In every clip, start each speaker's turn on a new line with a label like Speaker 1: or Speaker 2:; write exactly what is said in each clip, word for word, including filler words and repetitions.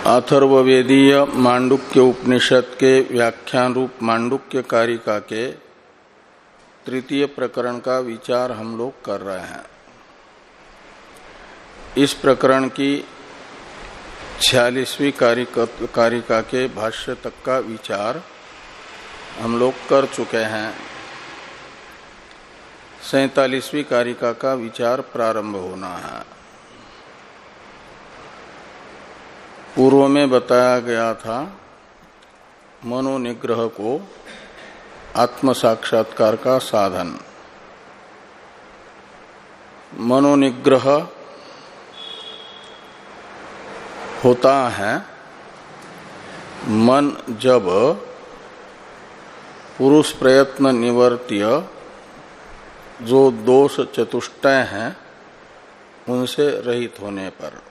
Speaker 1: अथर्ववेदीय मांडुक्य उपनिषद के व्याख्यान रूप मांडुक्य कारिका के तृतीय प्रकरण का विचार हम लोग कर रहे हैं। इस प्रकरण की छियालीसवीं कारिका के भाष्य तक का विचार हम लोग कर चुके हैं। सैतालीसवीं कारिका का विचार प्रारंभ होना है। पूर्व में बताया गया था मनोनिग्रह को आत्म साक्षात्कार का साधन। मनोनिग्रह होता है मन जब पुरुष प्रयत्न निवर्त्य जो दोष चतुष्टय हैं उनसे रहित होने पर।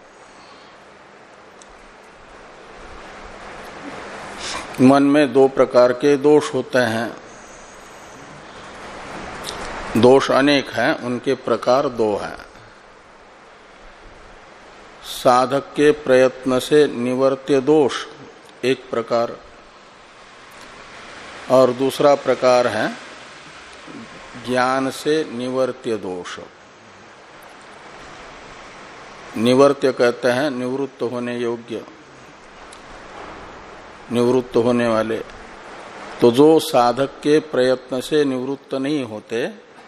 Speaker 1: मन में दो प्रकार के दोष होते हैं। दोष अनेक हैं, उनके प्रकार दो हैं। साधक के प्रयत्न से निवर्त्य दोष एक प्रकार, और दूसरा प्रकार है ज्ञान से निवर्त्य दोष। निवर्त्य कहते हैं निवृत्त होने योग्य, निवृत्त होने वाले। तो जो साधक के प्रयत्न से निवृत्त नहीं होते,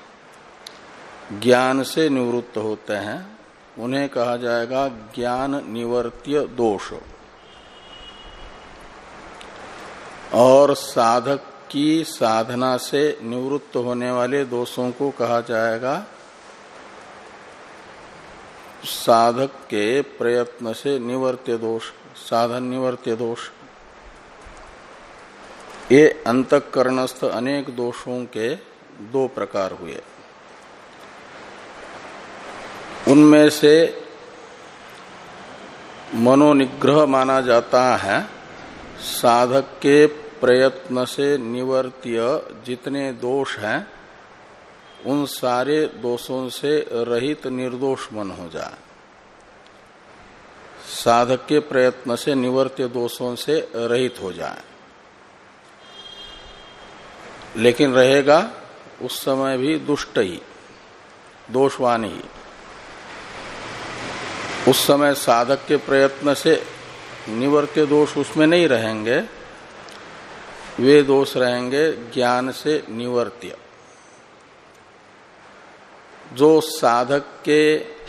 Speaker 1: ज्ञान से निवृत्त होते हैं, उन्हें कहा जाएगा ज्ञान निवर्त्य दोष। और साधक की साधना से निवृत्त होने वाले दोषों को कहा जाएगा साधक के प्रयत्न से निवर्त्य दोष, साधन निवर्त्य दोष। ये अंतःकरणस्थ अनेक दोषों के दो प्रकार हुए। उनमें से मनोनिग्रह माना जाता है साधक के प्रयत्न से निवर्त्य जितने दोष हैं उन सारे दोषों से रहित निर्दोष मन हो जाए। साधक के प्रयत्न से निवर्त्य दोषों से रहित हो जाए, लेकिन रहेगा उस समय भी दुष्ट ही, दोषवान ही। उस समय साधक के प्रयत्न से निवर्त्य दोष उसमें नहीं रहेंगे, वे दोष रहेंगे ज्ञान से निवर्त्य। जो साधक के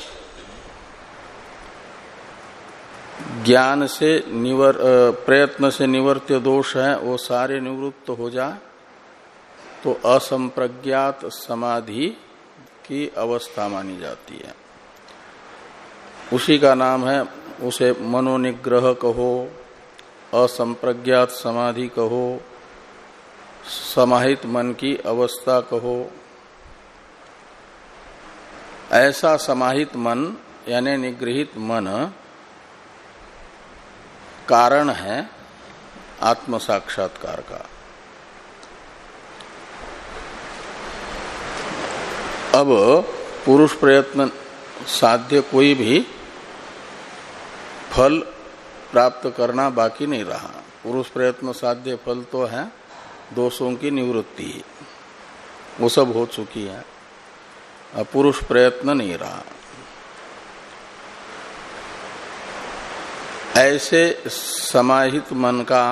Speaker 1: ज्ञान से निवर प्रयत्न से निवर्त्य दोष है वो सारे निवृत्त हो जाए तो असंप्रज्ञात समाधि की अवस्था मानी जाती है। उसी का नाम है, उसे मनोनिग्रह कहो, असंप्रज्ञात समाधि कहो, समाहित मन की अवस्था कहो। ऐसा समाहित मन यानी निगृहित मन कारण है आत्म साक्षात्कार का। अब पुरुष प्रयत्न साध्य कोई भी फल प्राप्त करना बाकी नहीं रहा। पुरुष प्रयत्न साध्य फल तो है दोषों की निवृत्ति, वो सब हो चुकी है। अब पुरुष प्रयत्न नहीं रहा। ऐसे समाहित मन का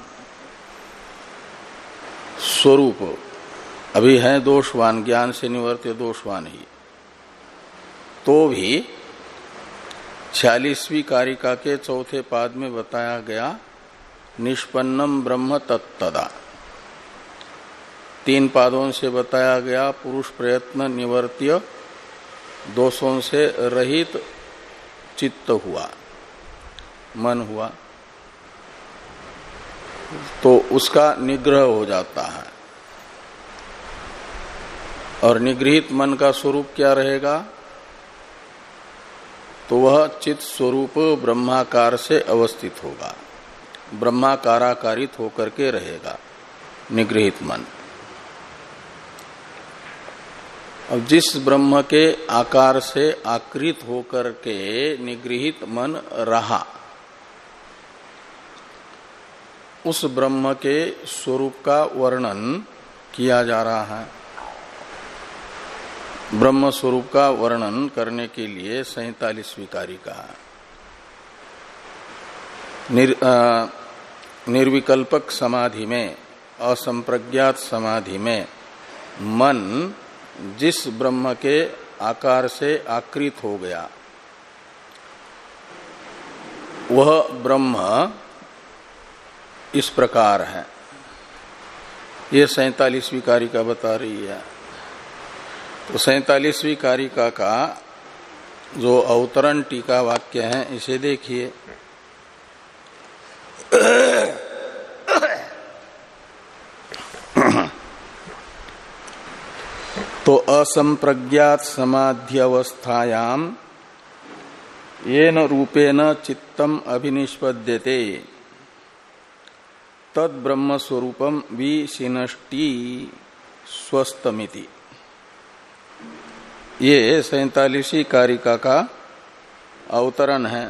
Speaker 1: स्वरूप अभी है दोषवान, ज्ञान से निवर्त्य दोषवान ही। तो भी छियालीसवीं कारिका के चौथे पाद में बताया गया निष्पन्नम ब्रह्म तत्तदा। तीन पादों से बताया गया पुरुष प्रयत्न निवर्त्य दोषों से रहित चित्त हुआ, मन हुआ, तो उसका निग्रह हो जाता है। और निगृहित मन का स्वरूप क्या रहेगा? तो वह चित स्वरूप ब्रह्माकार से अवस्थित होगा, ब्रह्माकाराकारित होकर के रहेगा निगृहित मन। अब जिस ब्रह्म के आकार से आकृत होकर के निगृहित मन रहा, उस ब्रह्म के स्वरूप का वर्णन किया जा रहा है। ब्रह्म स्वरूप का वर्णन करने के लिए सैंतालीसवीं कारिका है। निर, आ, निर्विकल्पक समाधि में, असंप्रज्ञात समाधि में मन जिस ब्रह्म के आकार से आकृत हो गया वह ब्रह्म इस प्रकार है। ये सैंतालीसवीं कारिका बता रही है। तो सैंतालीसवीं कारिका का जो अवतरण टीका वाक्य है इसे देखिए। तो असंप्रज्ञात समाध्यवस्थायाम येन रूपेण चित्तम अभिनिष्पद्यते तद ब्रह्म स्वरूपम विशिनष्टि स्वस्थमिति। ये सैंतालीसवीं कारिका का अवतरण है।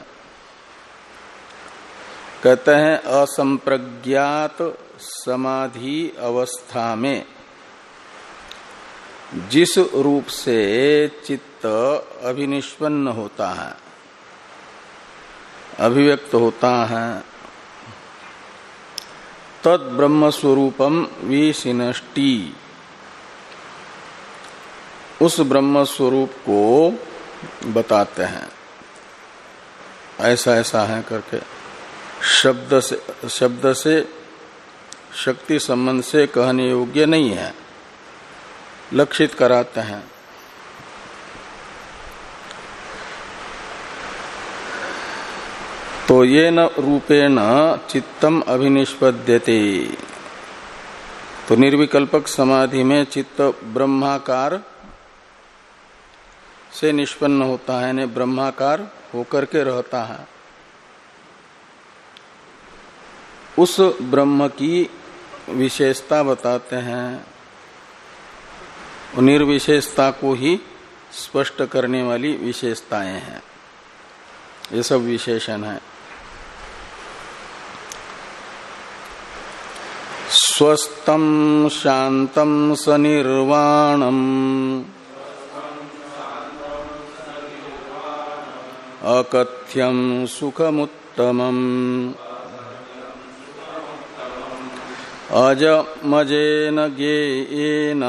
Speaker 1: कहते हैं असंप्रज्ञात समाधि अवस्था में जिस रूप से चित्त अभिनिष्पन्न होता है, अभिव्यक्त होता है, तद ब्रह्म स्वरूपम विशिनष्टि, उस ब्रह्म स्वरूप को बताते हैं। ऐसा ऐसा है करके शब्द से शब्द से शक्ति संबंध से कहने योग्य नहीं है, लक्षित कराते हैं। तो ये न रूपेण चित्तम अभिनिष्पद्यते, तो निर्विकल्पक समाधि में चित्त ब्रह्माकार से निष्पन्न होता है, यानी ब्रह्माकार होकर के रहता है। उस ब्रह्म की विशेषता बताते हैं, निर्विशेषता को ही स्पष्ट करने वाली विशेषताएं हैं। ये सब विशेषण है। स्वस्थम शांतम सनिर्वाणम अकथ्यम सुखमुत्तमम अजमजेन ज्ञेयेन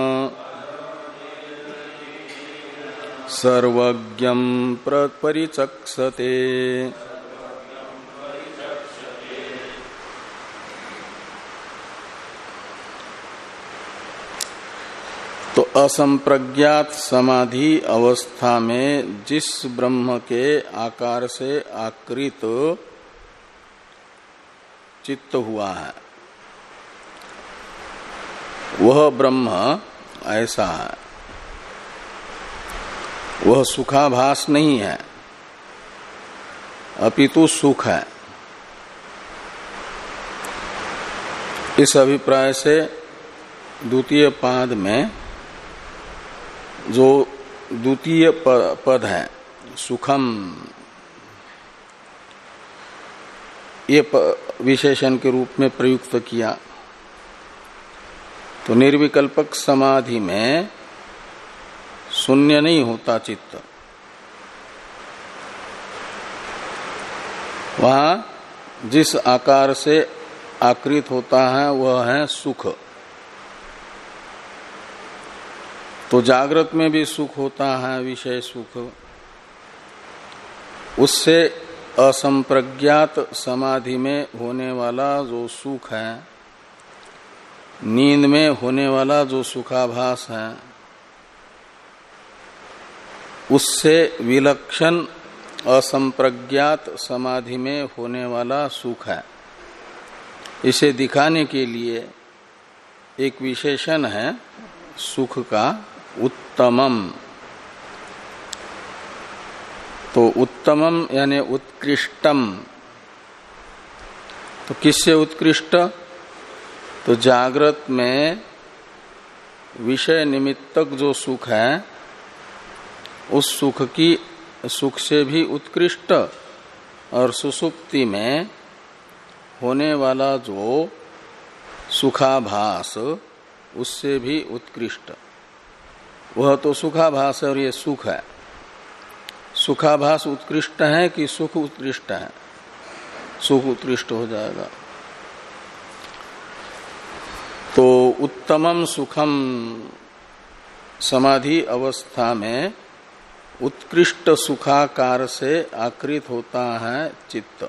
Speaker 1: सर्वज्ञं परिचक्षते। तो असंप्रज्ञात समाधि अवस्था में जिस ब्रह्म के आकार से आकृत चित्त हुआ है वह ब्रह्म ऐसा है, वह सुखाभास नहीं है, अपितु सुख है। इस अभिप्राय से द्वितीय पाद में जो द्वितीय पद है सुखम, ये विशेषण के रूप में प्रयुक्त किया। तो निर्विकल्पक समाधि में शून्य नहीं होता चित्त, वहां जिस आकार से आकृत होता है वह है सुख। तो जागृत में भी सुख होता है, विषय सुख। उससे असंप्रज्ञात समाधि में होने वाला जो सुख है, नींद में होने वाला जो सुखाभास है, उससे विलक्षण असंप्रज्ञात समाधि में होने वाला सुख है। इसे दिखाने के लिए एक विशेषण है सुख का, उत्तमम। तो उत्तमम यानी उत्कृष्टम। तो किससे उत्कृष्ट? तो जागृत में विषय निमित्तक जो सुख है उस सुख की सुख से भी उत्कृष्ट, और सुसुप्ति में होने वाला जो सुखाभास उससे भी उत्कृष्ट, वह तो सुखाभास है और ये सुख है। सुखाभास उत्कृष्ट है कि सुख उत्कृष्ट है? सुख उत्कृष्ट हो जाएगा। तो उत्तमम सुखम समाधि अवस्था में उत्कृष्ट सुखाकार से आकृत होता है चित्त।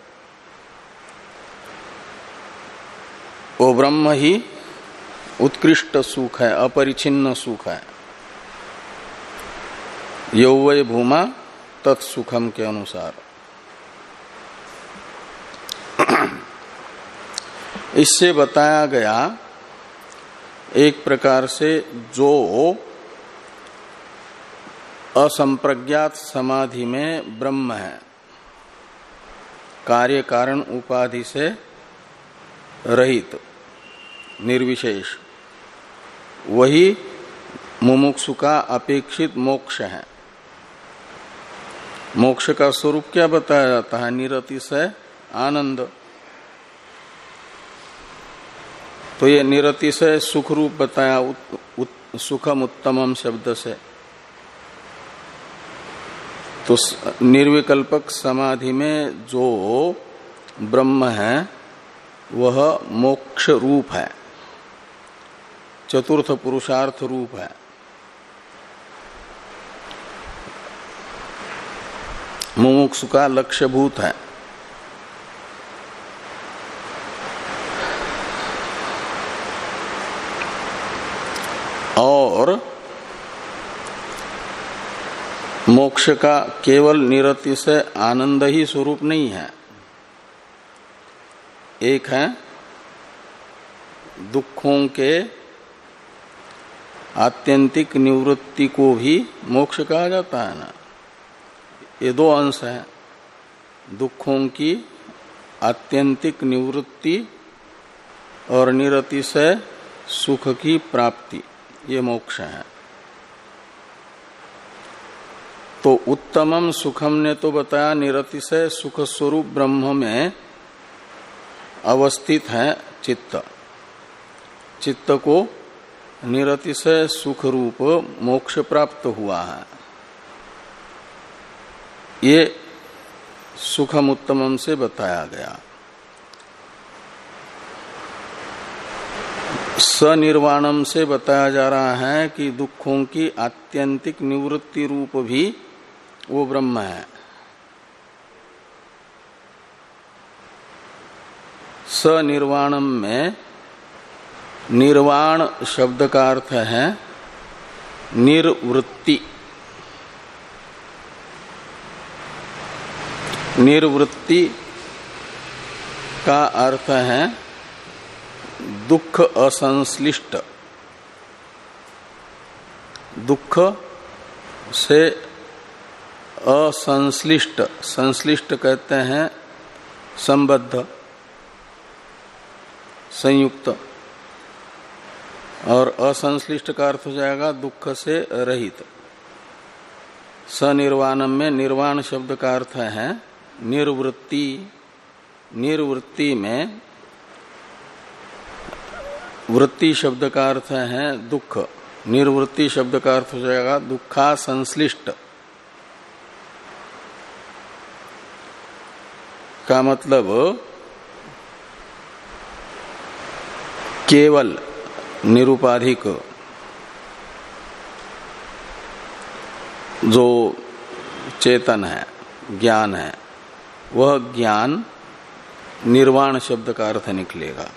Speaker 1: वो ब्रह्म ही उत्कृष्ट सुख है, अपरिछिन्न सुख है। यौवै भूमा तत्सुखम के अनुसार। इससे बताया गया एक प्रकार से जो असंप्रज्ञात समाधि में ब्रह्म है, कार्य कारण उपाधि से रहित निर्विशेष, वही मुमुक्षु का अपेक्षित मोक्ष है। मोक्ष का स्वरूप क्या बताया जाता है? निरतिशय आनंद। तो ये निरतिशय सुख रूप बताया उत, उत, सुखम उत्तमम शब्द से। तो निर्विकल्पक समाधि में जो ब्रह्म है वह मोक्ष रूप है, चतुर्थ पुरुषार्थ रूप है। मुमुक्षु का लक्ष्यभूत है। और मोक्ष का केवल निरतिशय आनंद ही स्वरूप नहीं है, एक है दुखों के आत्यंतिक निवृत्ति को भी मोक्ष कहा जाता है ना। ये दो अंश हैं, दुखों की आत्यंतिक निवृत्ति और निरतिशय सुख की प्राप्ति, ये मोक्ष है। तो उत्तमम सुखम ने तो बताया निरतिशय सुख स्वरूप ब्रह्म में अवस्थित है चित्त। चित्त को निरतिशय सुख रूप मोक्ष प्राप्त हुआ है। ये सुखम उत्तमम से बताया गया। सनिर्वाणम से बताया जा रहा है कि दुखों की आत्यंतिक निवृत्ति रूप भी वो ब्रह्म है। सनिर्वाणम में निर्वाण शब्द का अर्थ है निर्वृत्ति। निर्वृत्ति का अर्थ है दुख असंश्लिष्ट। दुख से असंश्लिष्ट, संश्लिष्ट कहते हैं संबद्ध, संयुक्त, और असंश्लिष्ट का अर्थ हो जाएगा दुख से रहित। सनिर्वाणम में निर्वाण शब्द का अर्थ है निर्वृत्ति। निर्वृत्ति में वृत्ति शब्द का अर्थ है दुख। निर्वृत्ति शब्द का अर्थ हो जाएगा दुखा संश्लिष्ट। का मतलब केवल निरुपाधिक जो चेतन है, ज्ञान है, वह ज्ञान निर्वाण शब्द का अर्थ निकलेगा।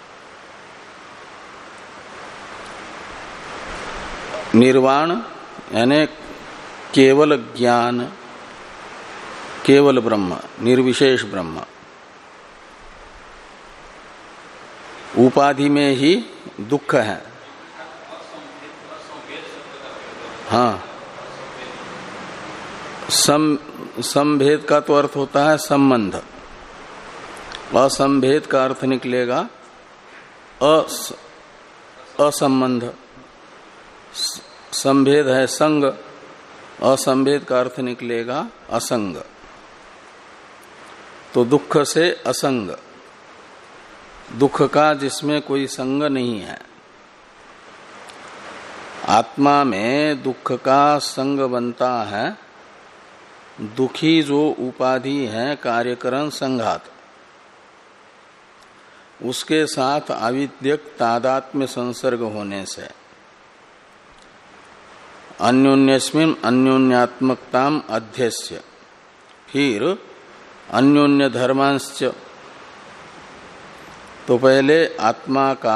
Speaker 1: निर्वाण यानी केवल ज्ञान, केवल ब्रह्म, निर्विशेष ब्रह्म। उपाधि में ही दुख है। हाँ, सम संभेद का तो अर्थ होता है संबंध। असंभेद का अर्थ निकलेगा अस, असंबंध। संभेद है संग, असंभेद का अर्थ निकलेगा असंग। तो दुख से असंग, दुख का जिसमें कोई संग नहीं है। आत्मा में दुख का संग बनता है दुखी जो उपाधि है कार्यकरण संघात, उसके साथ आविद्यक तादात्म्य संसर्ग होने से। अन्योन्यस्मिन् अन्योन्यात्मकताम अध्यस्य, फिर अन्योन्य धर्मांश्च। तो पहले आत्मा का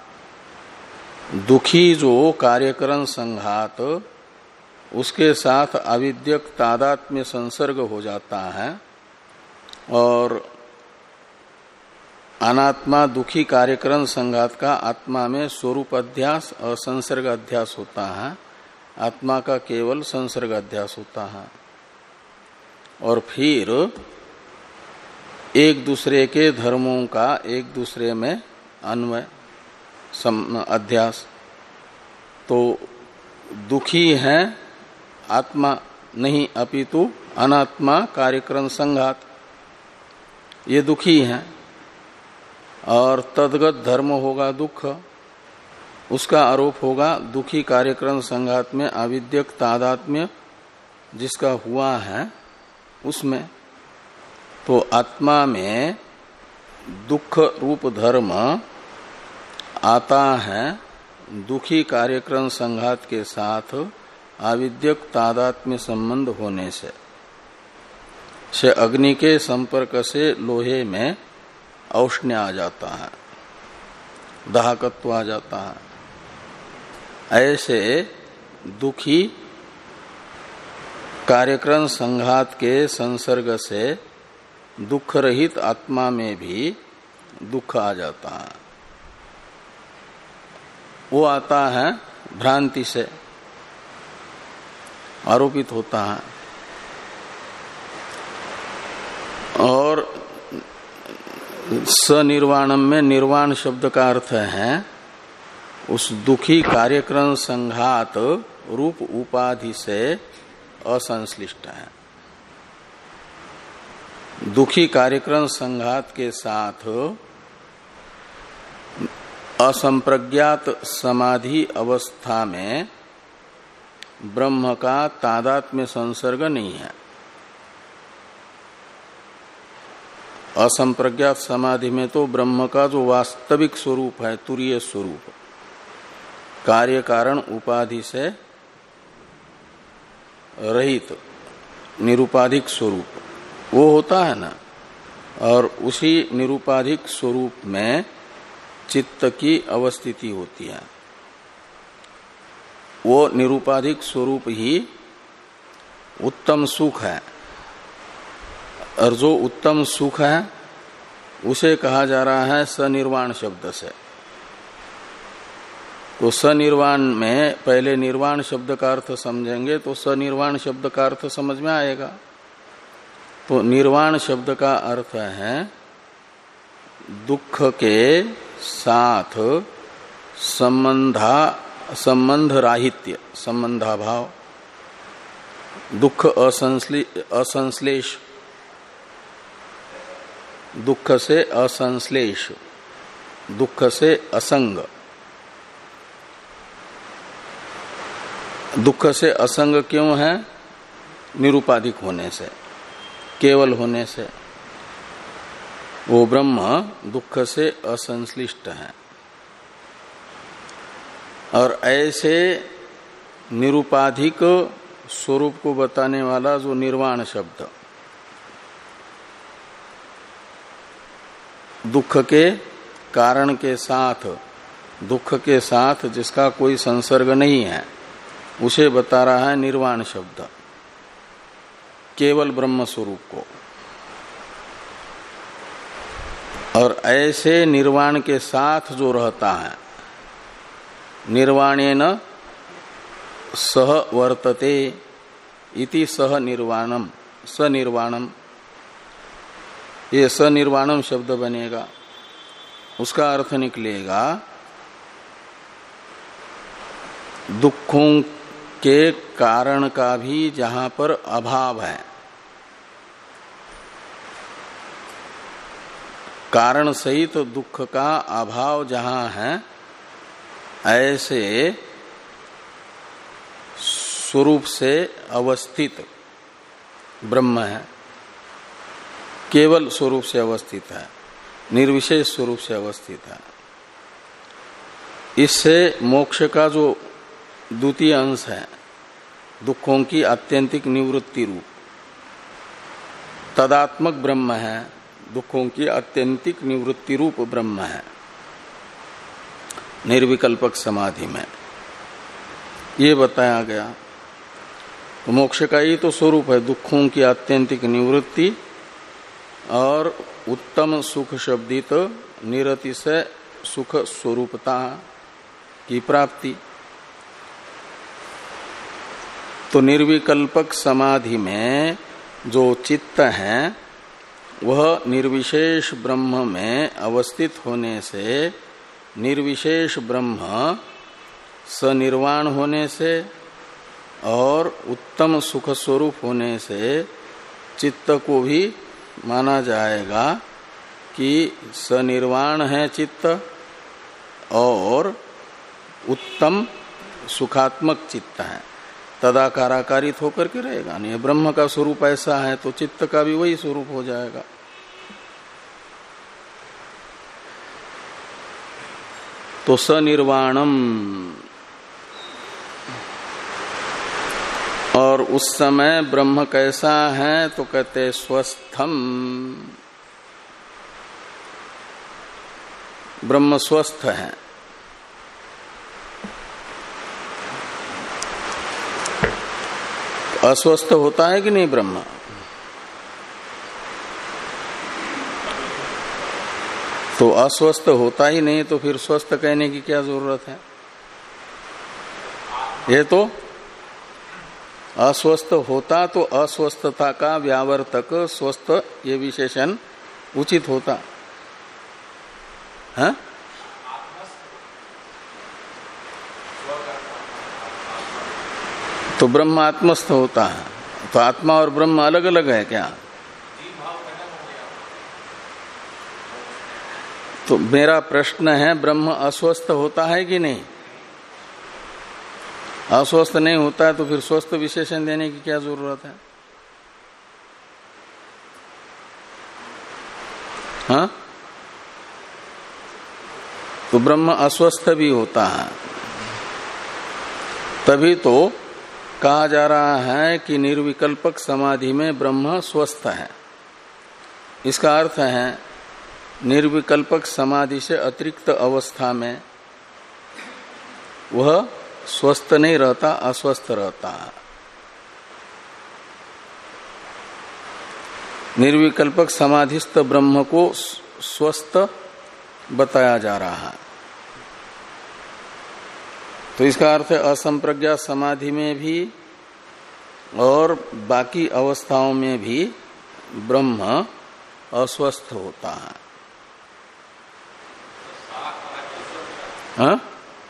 Speaker 1: दुखी जो कार्यकरण संघात, उसके साथ अविद्यक तादात्म्य संसर्ग हो जाता है और अनात्मा दुखी कार्यकरण संघात का आत्मा में स्वरूप अध्यास और संसर्ग अध्यास होता है, आत्मा का केवल संसर्ग अध्यास होता है। और फिर एक दूसरे के धर्मों का एक दूसरे में अन्वय अध्यास। तो दुखी है आत्मा नहीं अपितु अनात्मा कार्यकरण संघात, ये दुखी है और तद्गत धर्म होगा दुख, उसका आरोप होगा दुखी कार्यकरण संघात में आविद्यक तादात्म्य जिसका हुआ है उसमें। तो आत्मा में दुख रूप धर्म आता है दुखी कार्यकरण संघात के साथ आविद्यक तादात्म्य संबंध होने से। से अग्नि के संपर्क से लोहे में औष्ण्य आ जाता है, दाहकत्व आ जाता है। ऐसे दुखी कार्यकरण संघात के संसर्ग से दुख रहित आत्मा में भी दुख आ जाता है। वो आता है भ्रांति से, आरोपित होता है। और सनिर्वाणम में निर्वाण शब्द का अर्थ है उस दुखी कार्यक्रम संघात रूप उपाधि से असंश्लिष्ट है। दुखी कार्यक्रम संघात के साथ असंप्रज्ञात समाधि अवस्था में ब्रह्म का तादात्म्य संसर्ग नहीं है। असंप्रज्ञात समाधि में तो ब्रह्म का जो वास्तविक स्वरूप है, तुरीय स्वरूप, कार्य कारण उपाधि से रहित निरुपाधिक स्वरूप, वो होता है ना। और उसी निरुपाधिक स्वरूप में चित्त की अवस्थिति होती है। वो निरुपाधिक स्वरूप ही उत्तम सुख है, और जो उत्तम सुख है उसे कहा जा रहा है सनिर्वाण शब्द से। तो सनिर्वाण में पहले निर्वाण शब्द का अर्थ समझेंगे तो सनिर्वाण शब्द का अर्थ समझ में आएगा। तो निर्वाण शब्द का अर्थ है दुख के साथ संबंधा संबंध राहित्य, संबंधाभाव, दुख असंश्लेष, दुख से असंश्लेष, दुख से असंग। दुख से असंग क्यों है? निरुपाधिक होने से, केवल होने से। वो ब्रह्म दुख से असंश्लिष्ट है। और ऐसे निरुपाधिक स्वरूप को बताने वाला जो निर्वाण शब्द, दुख के कारण के साथ, दुख के साथ जिसका कोई संसर्ग नहीं है, उसे बता रहा है निर्वाण शब्द, केवल ब्रह्म स्वरूप को। और ऐसे निर्वाण के साथ जो रहता है, निर्वाणेन सह वर्तते इति सह निर्वाणम, सनिर्वाणम, ये सनिर्वाणम शब्द बनेगा। उसका अर्थ निकलेगा दुखों के कारण का भी जहां पर अभाव है, कारण सहित दुख का अभाव जहां है, ऐसे स्वरूप से अवस्थित ब्रह्म है, केवल स्वरूप से अवस्थित है, निर्विशेष स्वरूप से अवस्थित है। इससे मोक्ष का जो द्वितीय अंश है, दुखों की आत्यंतिक निवृत्ति रूप तदात्मक ब्रह्म है, दुखों की आत्यंतिक निवृत्ति रूप ब्रह्म है निर्विकल्पक समाधि में, ये बताया गया। तो मोक्ष का ही तो स्वरूप है दुखों की आत्यंतिक निवृत्ति और उत्तम सुख शब्दित निरतिशय सुख स्वरूपता की प्राप्ति। तो निर्विकल्पक समाधि में जो चित्त है वह निर्विशेष ब्रह्म में अवस्थित होने से, निर्विशेष ब्रह्म सनिर्वाण होने से और उत्तम सुख स्वरूप होने से चित्त को भी माना जाएगा कि सनिर्वाण है चित्त और उत्तम सुखात्मक चित्त है, तदाकाराकारित होकर के रहेगा। नहीं, ब्रह्म का स्वरूप ऐसा है तो चित्त का भी वही स्वरूप हो जाएगा। तो सनिर्वाणम, और उस समय ब्रह्म कैसा है तो कहते स्वस्थम, ब्रह्म स्वस्थ है। अस्वस्थ होता है कि नहीं ब्रह्म? तो अस्वस्थ होता ही नहीं तो फिर स्वस्थ कहने की क्या जरूरत है? ये तो अस्वस्थ होता तो अस्वस्थता का व्यावर्तक स्वस्थ ये विशेषण उचित होता है। तो ब्रह्म आत्मस्थ होता है, तो आत्मा और ब्रह्म अलग अलग है क्या? तो मेरा प्रश्न है ब्रह्म अस्वस्थ होता है कि नहीं? अस्वस्थ नहीं होता है तो फिर स्वस्थ विशेषण देने की क्या जरूरत है? हाँ, तो ब्रह्म अस्वस्थ भी होता है, तभी तो कहा जा रहा है कि निर्विकल्पक समाधि में ब्रह्म स्वस्थ है। इसका अर्थ है निर्विकल्पक समाधि से अतिरिक्त अवस्था में वह स्वस्थ नहीं रहता, अस्वस्थ रहता है। निर्विकल्पक समाधिस्थ ब्रह्म को स्वस्थ बताया जा रहा है। तो इसका अर्थ है असंप्रज्ञात समाधि में भी और बाकी अवस्थाओं में भी ब्रह्म अस्वस्थ होता है। हाँ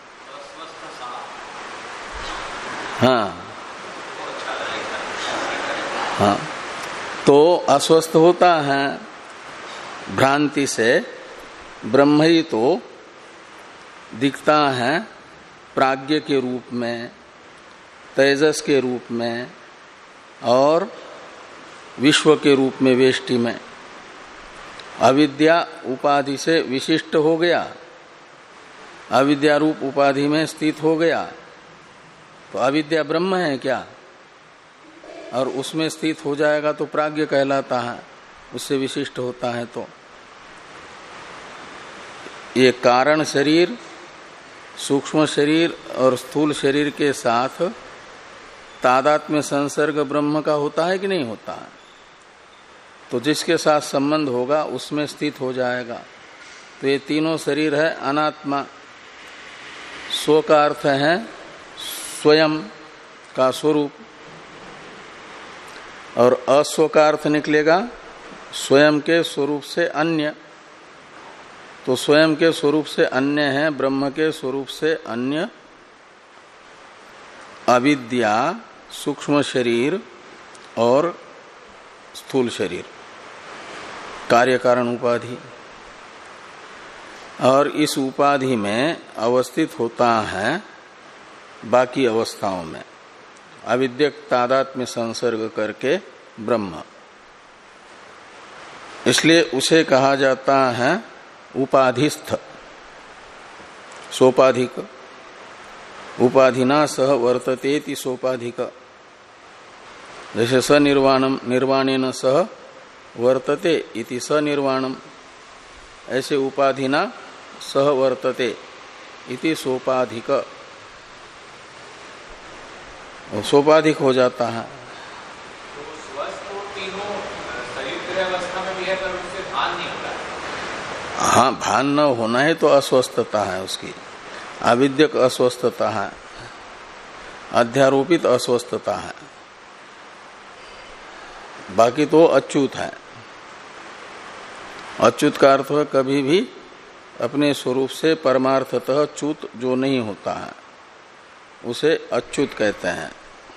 Speaker 1: हाँ हाँ, तो अस्वस्थ होता है भ्रांति से। ब्रह्म ही तो दिखता है प्राज्ञ के रूप में, तेजस के रूप में और विश्व के रूप में, वेष्टि में। अविद्या उपाधि से विशिष्ट हो गया, अविद्या रूप उपाधि में स्थित हो गया। तो अविद्या ब्रह्म है क्या? और उसमें स्थित हो जाएगा तो प्राज्ञ कहलाता है, उससे विशिष्ट होता है। तो ये कारण शरीर, सूक्ष्म शरीर और स्थूल शरीर के साथ तादात्म्य संसर्ग ब्रह्म का होता है कि नहीं होता है? तो जिसके साथ संबंध होगा उसमें स्थित हो जाएगा। तो ये तीनों शरीर है अनात्मा। स्व का अर्थ है स्वयं का स्वरूप, और अस्व का अर्थ निकलेगा स्वयं के स्वरूप से अन्य। तो स्वयं के स्वरूप से अन्य है, ब्रह्म के स्वरूप से अन्य अविद्या, सूक्ष्म शरीर और स्थूल शरीर, कार्य कारण उपाधि। और इस उपाधि में अवस्थित होता है बाकी अवस्थाओं में, अविद्यक तादात्म्य संसर्ग करके ब्रह्म। इसलिए उसे कहा जाता है उपाधिस्थ, सोपाधिक। उपाधिना सह वर्ततेति सोपाधिक। जैसे सनिर्वाणम निर्वाणेन सह वर्तते इति सनिर्वाणम, ऐसे उपाधिना सह वर्तते इति सोपाधिक, सोपाधिक हो जाता है।
Speaker 2: तो स्वस्थ तो तीनों संयुक्त अवस्था में भी है, पर उससे भान नहीं होता है।
Speaker 1: हाँ, भान न होना है तो अस्वस्थता है उसकी, अविद्यक अस्वस्थता है, अध्यारोपित अस्वस्थता है। बाकी तो अच्युत है। अच्युत का अर्थ है कभी भी अपने स्वरूप से परमार्थतः च्युत जो नहीं होता है उसे अच्युत कहते हैं।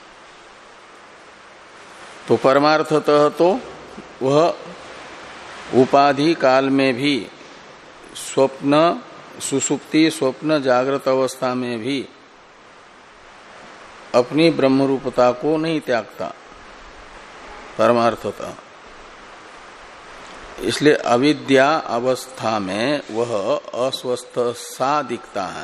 Speaker 1: तो परमार्थतः तो वह उपाधि काल में भी, स्वप्न सुषुप्ति स्वप्न जागृत अवस्था में भी अपनी ब्रह्मरूपता को नहीं त्यागता परमार्थतः। इसलिए अविद्या अवस्था में वह अस्वस्थ सा दिखता है,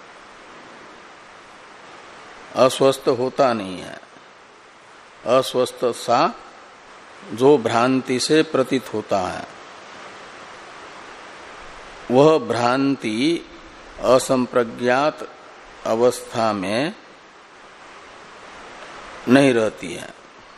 Speaker 1: अस्वस्थ होता नहीं है। अस्वस्थ सा जो भ्रांति से प्रतीत होता है, वह भ्रांति असंप्रज्ञात अवस्था में नहीं रहती है।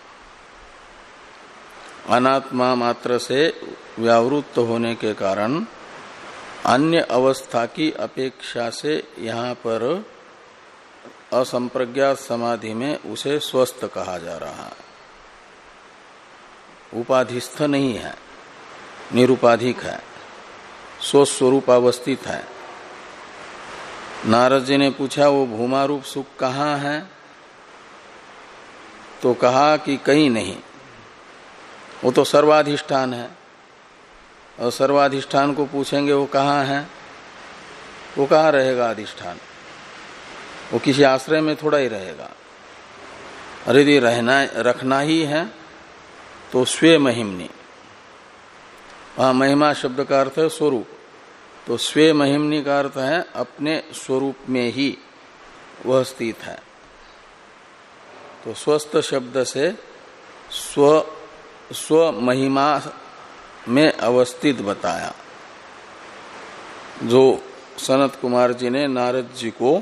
Speaker 1: अनात्मा मात्र से व्यावृत्त होने के कारण अन्य अवस्था की अपेक्षा से यहाँ पर असंप्रज्ञात समाधि में उसे स्वस्थ कहा जा रहा है। उपाधिस्थ नहीं है, निरुपाधिक है, स्वस्वरूप अवस्थित है। नारद जी ने पूछा वो भूमारूप सुख कहाँ है? तो कहा कि कहीं नहीं, वो तो सर्वाधिष्ठान है। और सर्वाधिष्ठान को पूछेंगे वो कहाँ है, वो कहाँ रहेगा अधिष्ठान? वो किसी आश्रय में थोड़ा ही रहेगा। अरे यदि रहना रखना ही है तो स्वे महिमनी, वहां महिमा शब्द का अर्थ है स्वरूप, तो स्वे महिमनी का अर्थ है अपने स्वरूप में ही वह स्थित है। तो स्वस्थ शब्द से स्व स्व महिमा में अवस्थित बताया। जो सनत कुमार जी ने नारद जी को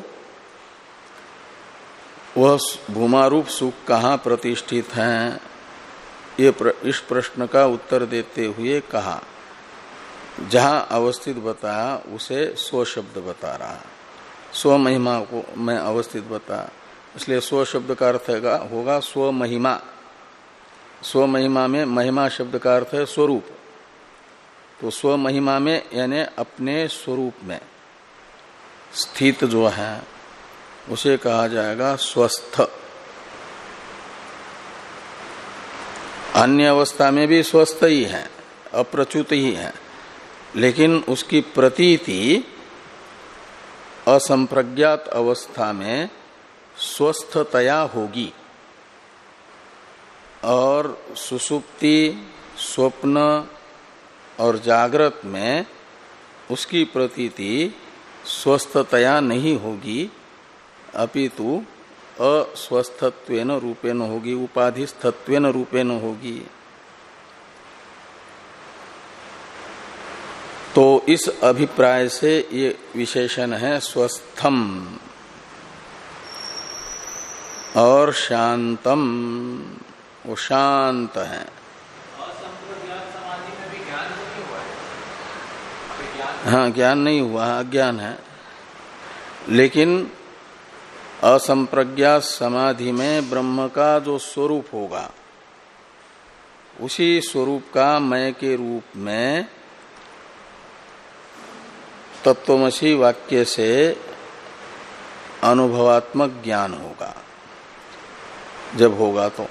Speaker 1: वह भूमारूप सुख कहाँ प्रतिष्ठित हैं, ये प्र, इस प्रश्न का उत्तर देते हुए कहा, जहां अवस्थित बताया उसे स्व शब्द बता रहा है, स्व महिमा को मैं अवस्थित बताया। इसलिए स्व शब्द का अर्थ होगा स्व महिमा। स्व महिमा में महिमा शब्द का अर्थ है स्वरूप, तो स्व महिमा में यानी अपने स्वरूप में स्थित जो है उसे कहा जाएगा स्वस्थ। अन्य अवस्था में भी स्वस्थ ही है, अप्रच्युत ही है, लेकिन उसकी प्रतीति असंप्रज्ञात अवस्था में स्वस्थतया होगी और सुषुप्ति स्वप्न और जागृत में उसकी प्रतीति स्वस्थतया नहीं होगी, अपितु अस्वस्थत्वेन रूपेण होगी, उपाधिस्थत्वेन रूपेण होगी। तो इस अभिप्राय से ये विशेषण है स्वस्थम और शांतम, वो शांत है। हाँ, ज्ञान नहीं हुआ, अज्ञान है, लेकिन असंप्रज्ञात समाधि में ब्रह्म का जो स्वरूप होगा उसी स्वरूप का मय के रूप में तत्वमसि वाक्य से अनुभवात्मक ज्ञान होगा। जब होगा तो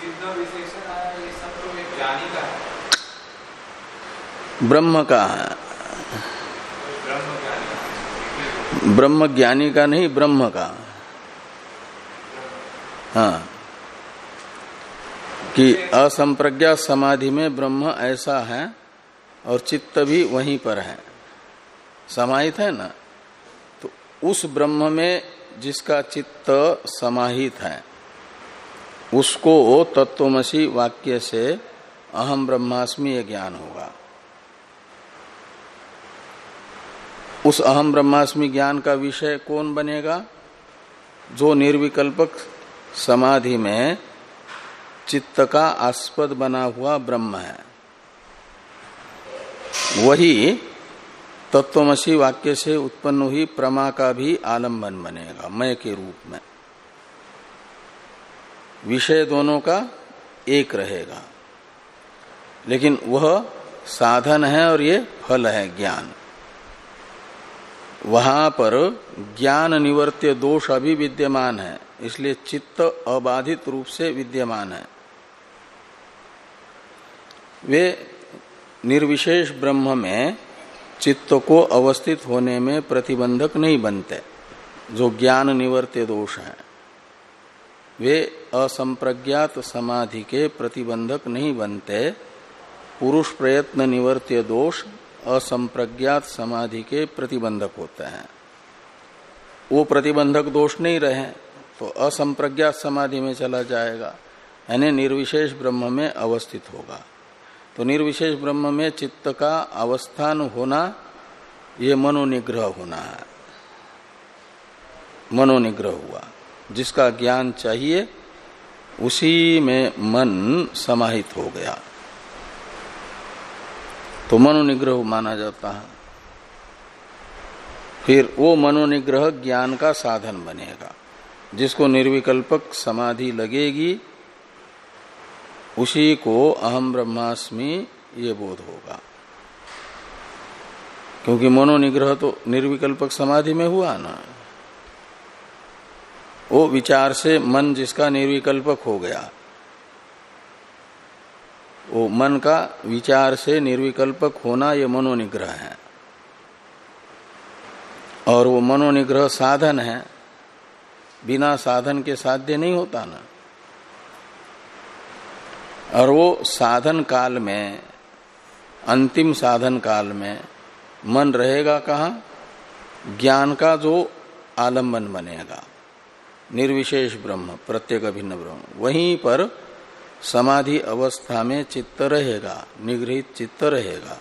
Speaker 1: ब्रह्म का है, ब्रह्म ज्ञानी का नहीं, ब्रह्म का। हाँ, कि असंप्रज्ञात समाधि में ब्रह्म ऐसा है और चित्त भी वहीं पर है, समाहित है ना। तो उस ब्रह्म में जिसका चित्त समाहित है उसको तत्वमसि वाक्य से अहम ब्रह्मास्मि ये ज्ञान होगा। उस अहम ब्रह्मास्मि ज्ञान का विषय कौन बनेगा? जो निर्विकल्पक समाधि में चित्त का आस्पद बना हुआ ब्रह्म है, वही तत्वमसि वाक्य से उत्पन्न हुई प्रमा का भी आलम्बन बनेगा, मय के रूप में। विषय दोनों का एक रहेगा, लेकिन वह साधन है और ये फल है ज्ञान। वहां पर ज्ञान निवर्त्य दोष अभी विद्यमान है, इसलिए चित्त अबाधित रूप से विद्यमान है। वे निर्विशेष ब्रह्म में चित्त को अवस्थित होने में प्रतिबंधक नहीं बनते। जो ज्ञान निवर्त्य दोष हैं वे असंप्रज्ञात समाधि के प्रतिबंधक नहीं बनते। पुरुष प्रयत्न निवर्त्य दोष असंप्रज्ञात समाधि के प्रतिबंधक होते हैं। वो प्रतिबंधक दोष नहीं रहे तो असंप्रज्ञात समाधि में चला जाएगा, यानी निर्विशेष ब्रह्म में अवस्थित होगा। तो निर्विशेष ब्रह्म में चित्त का अवस्थान होना ये मनोनिग्रह होना है। मनोनिग्रह हुआ, जिसका ज्ञान चाहिए उसी में मन समाहित हो गया, तो मनोनिग्रह माना जाता है। फिर वो मनोनिग्रह ज्ञान का साधन बनेगा। जिसको निर्विकल्पक समाधि लगेगी उसी को अहम ब्रह्मास्मि ये बोध होगा, क्योंकि मनोनिग्रह तो निर्विकल्पक समाधि में हुआ ना। वो विचार से मन जिसका निर्विकल्पक हो गया, वो मन का विचार से निर्विकल्पक होना ये मनोनिग्रह है। और वो मनोनिग्रह साधन है, बिना साधन के साध्य नहीं होता ना। और वो साधन काल में, अंतिम साधन काल में मन रहेगा कहाँ? ज्ञान का जो आलम्बन बनेगा, निर्विशेष ब्रह्म, प्रत्येक अभिन्न ब्रह्म, वहीं पर समाधि अवस्था में चित्त रहेगा, निगृहित चित्त रहेगा,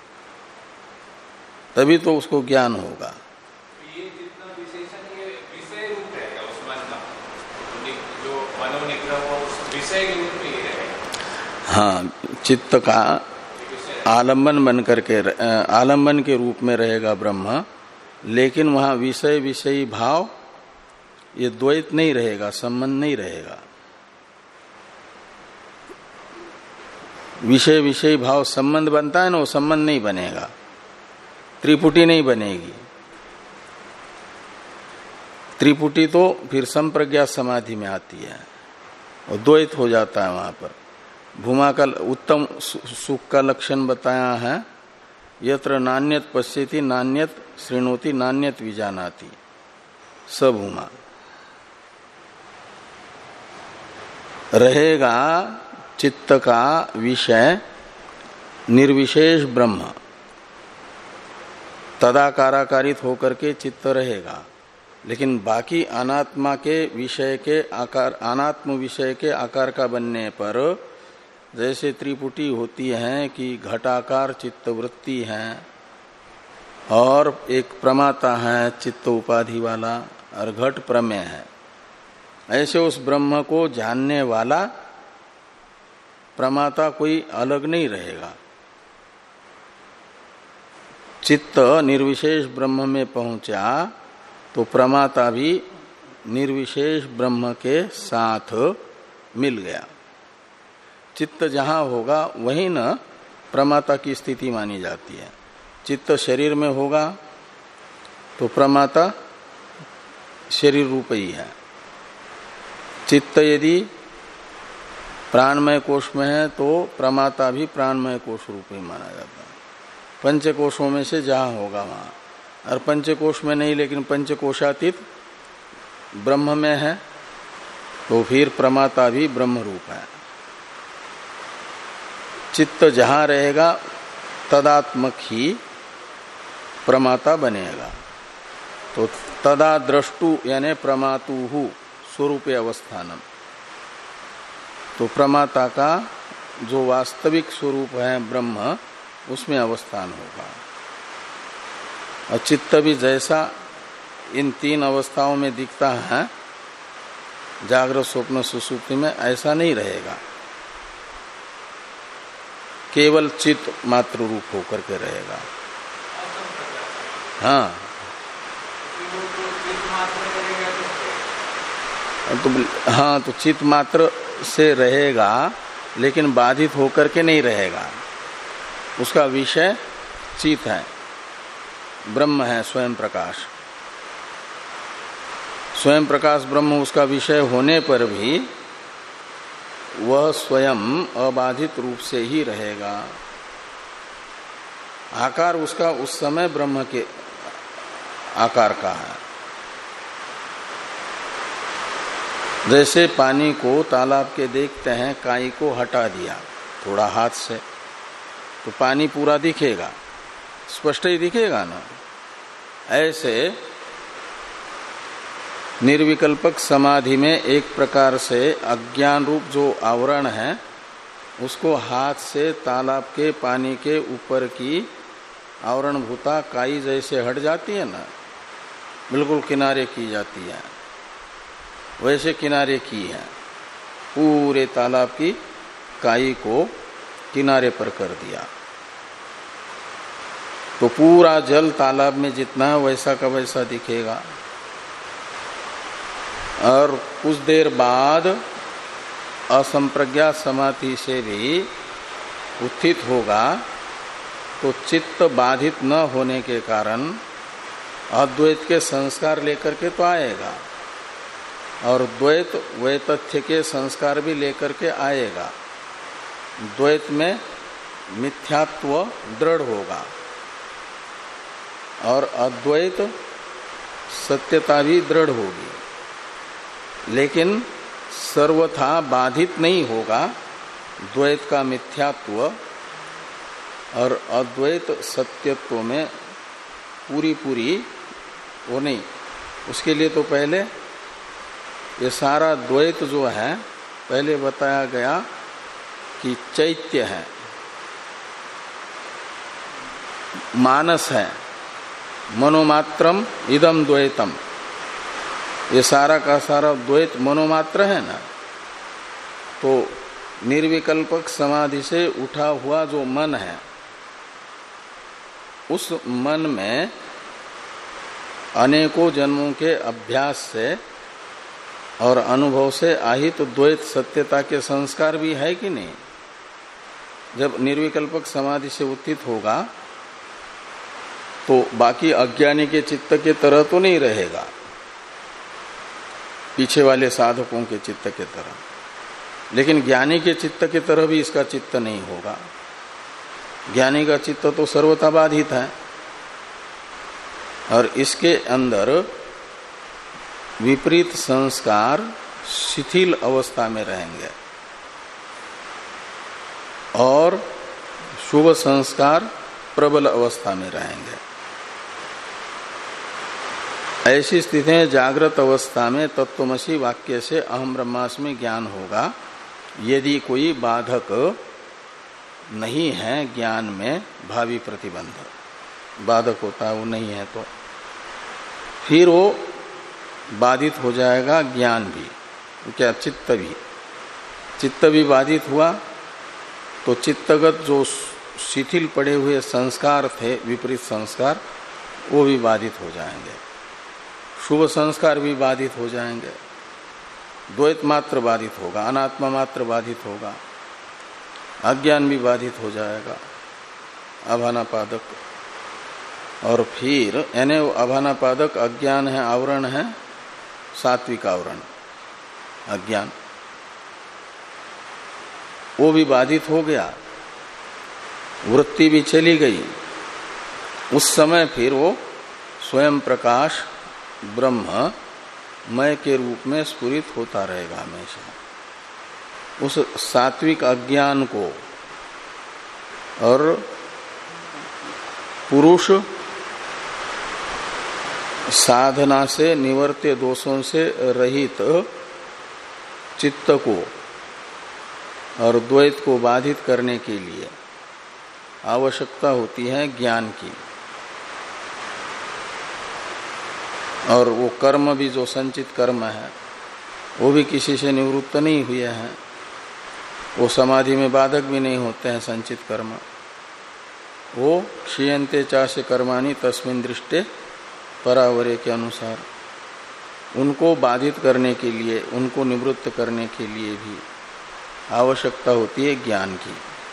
Speaker 1: तभी तो उसको ज्ञान होगा।
Speaker 2: ये जितना विशेषण ये विषय रूप रहेगा उस मन का, जो मनोनिग्रह हो उस विषय के रूप में ही रहेगा।
Speaker 1: हाँ, चित्त का आलम्बन बन करके, आलम्बन के रूप में रहेगा ब्रह्म, लेकिन वहां विषय विषयी भाव ये द्वैत नहीं रहेगा, संबंध नहीं रहेगा। विषय विषय भाव संबंध बनता है ना, वो संबंध नहीं बनेगा, त्रिपुटी नहीं बनेगी। त्रिपुटी तो फिर संप्रज्ञात समाधि में आती है और द्वैत हो जाता है। वहां पर भूमा का उत्तम सुख का लक्षण बताया है, यत्र नान्यत पश्यति नान्यत श्रृणोति नान्यत विजानाति सभूमा। रहेगा चित्त का विषय निर्विशेष ब्रह्म, तदाकाराकारित होकर के चित्त रहेगा, लेकिन बाकी अनात्मा के विषय के आकार, अनात्म विषय के आकार का बनने पर जैसे त्रिपुटी होती है कि घटाकार चित्त वृत्ति है और एक प्रमाता है चित्त उपाधि वाला और घट प्रमेय है, ऐसे उस ब्रह्म को जानने वाला प्रमाता कोई अलग नहीं रहेगा। चित्त निर्विशेष ब्रह्म में पहुंचा तो प्रमाता भी निर्विशेष ब्रह्म के साथ मिल गया। चित्त जहां होगा वहीं न प्रमाता की स्थिति मानी जाती है। चित्त शरीर में होगा तो प्रमाता शरीर रूप ही है। चित्त यदि प्राणमय कोश में है तो प्रमाता भी प्राणमय कोश रूप ही माना जाता है। पंचकोशों में से जहां होगा वहां, और पंचकोश में नहीं लेकिन पंचकोशातीत ब्रह्म में है, तो फिर प्रमाता भी ब्रह्म रूप है। चित्त जहां रहेगा तदात्मक ही प्रमाता बनेगा। तो तदा द्रष्टु यानी प्रमातु स्वरूपे अवस्थानम, तो प्रमाता का जो वास्तविक स्वरूप है ब्रह्म, उसमें अवस्थान होगा। और चित्त भी जैसा इन तीन अवस्थाओं में दिखता है, जागृत स्वप्न सुषुप्ति में, ऐसा नहीं रहेगा। केवल चित्त मात्र रूप होकर के रहेगा। हाँ, तो हाँ तो चित्त मात्र से रहेगा, लेकिन बाधित होकर के नहीं रहेगा। उसका विषय चित्त है, ब्रह्म है, स्वयं प्रकाश। स्वयं प्रकाश ब्रह्म उसका विषय होने पर भी वह स्वयं अबाधित रूप से ही रहेगा। आकार उसका उस समय ब्रह्म के आकार का है। जैसे पानी को तालाब के देखते हैं, काई को हटा दिया थोड़ा हाथ से, तो पानी पूरा दिखेगा, स्पष्ट ही दिखेगा ना। ऐसे निर्विकल्पक समाधि में एक प्रकार से अज्ञान रूप जो आवरण है, उसको हाथ से तालाब के पानी के ऊपर की आवरण भूता काई जैसे हट जाती है ना, बिल्कुल किनारे की जाती है, वैसे किनारे की है। पूरे तालाब की काई को किनारे पर कर दिया, तो पूरा जल तालाब में जितना है वैसा का वैसा दिखेगा। और कुछ देर बाद असंप्रज्ञात समाधि से भी उत्थित होगा, तो चित्त बाधित न होने के कारण अद्वैत के संस्कार लेकर के तो आएगा, और द्वैत वैतथ्य के संस्कार भी लेकर के आएगा। द्वैत में मिथ्यात्व दृढ़ होगा और अद्वैत सत्यता भी दृढ़ होगी, लेकिन सर्वथा बाधित नहीं होगा द्वैत का मिथ्यात्व और अद्वैत सत्यत्व में पूरी पूरी वो नहीं। उसके लिए तो पहले ये सारा द्वैत जो है, पहले बताया गया कि चैत्य है, मानस है, मनोमात्रम इदम द्वैतम, ये सारा का सारा द्वैत मनोमात्र है ना। तो निर्विकल्पक समाधि से उठा हुआ जो मन है, उस मन में अनेकों जन्मों के अभ्यास से और अनुभव से आहित तो द्वैत सत्यता के संस्कार भी है कि नहीं। जब निर्विकल्पक समाधि से उत्थित होगा तो बाकी अज्ञानी के चित्त के तरह तो नहीं रहेगा, पीछे वाले साधकों के चित्त के तरह, लेकिन ज्ञानी के चित्त के तरह भी इसका चित्त नहीं होगा। ज्ञानी का चित्त तो सर्वथा बाधित है, और इसके अंदर विपरीत संस्कार शिथिल अवस्था में रहेंगे और शुभ संस्कार प्रबल अवस्था में रहेंगे। ऐसी स्थिति में जागृत अवस्था में तत्वमसि वाक्य से अहम ब्रह्मास्मि ज्ञान होगा। यदि कोई बाधक नहीं है ज्ञान में, भावी प्रतिबंध बाधक होता है वो नहीं है, तो फिर वो बाधित हो जाएगा ज्ञान भी, क्या चित्त भी। चित्त भी बाधित हुआ तो चित्तगत जो शिथिल पड़े हुए संस्कार थे, विपरीत संस्कार, वो भी बाधित हो जाएंगे। शुभ संस्कार भी बाधित हो जाएंगे। द्वैत मात्र बाधित होगा, अनात्मा मात्र बाधित होगा, अज्ञान भी बाधित हो जाएगा, अभानापादक। और फिर यानी अभानापादक अज्ञान है, आवरण है, सात्विक आवरण अज्ञान, वो भी बाधित हो गया, वृत्ति भी चली गई, उस समय फिर वो स्वयं प्रकाश ब्रह्म मय के रूप में स्फुरित होता रहेगा हमेशा। उस सात्विक अज्ञान को और पुरुष साधना से निवर्त्य दोषों से रहित चित्त को और द्वैत को बाधित करने के लिए आवश्यकता होती है ज्ञान की। और वो कर्म भी जो संचित कर्म है वो भी किसी से निवृत्त नहीं हुए हैं, वो समाधि में बाधक भी नहीं होते हैं संचित कर्म। वो क्षीयन्ते चास्य कर्माणि तस्मिन् दृष्टे परावरे के अनुसार उनको बाधित करने के लिए, उनको निवृत्त करने के लिए भी आवश्यकता होती है ज्ञान की।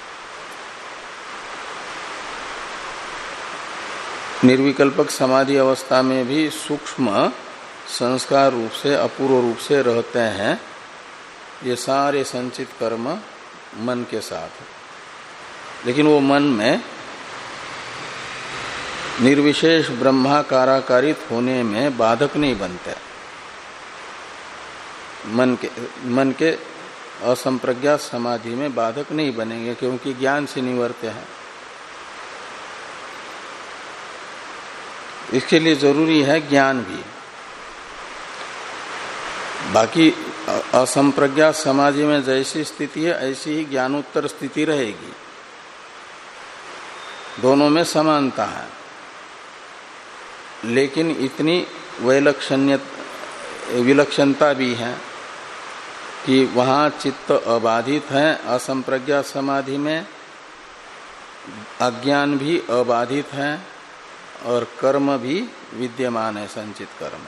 Speaker 1: निर्विकल्पक समाधि अवस्था में भी सूक्ष्म संस्कार रूप से अपूर्व रूप से रहते हैं ये सारे संचित कर्म मन के साथ, लेकिन वो मन में निर्विशेष ब्रह्माकाराकारित होने में बाधक नहीं बनते। मन के मन के असंप्रज्ञात समाधि में बाधक नहीं बनेंगे, क्योंकि ज्ञान से निवर्त्य है। इसके लिए जरूरी है ज्ञान भी। बाकी असंप्रज्ञात समाधि में जैसी स्थिति है ऐसी ही ज्ञानोत्तर स्थिति रहेगी, दोनों में समानता है। लेकिन इतनी वैलक्षण्य विलक्षणता भी है कि वहां चित्त अबाधित है असंप्रज्ञात समाधि में, अज्ञान भी अबाधित है और कर्म भी विद्यमान है संचित कर्म,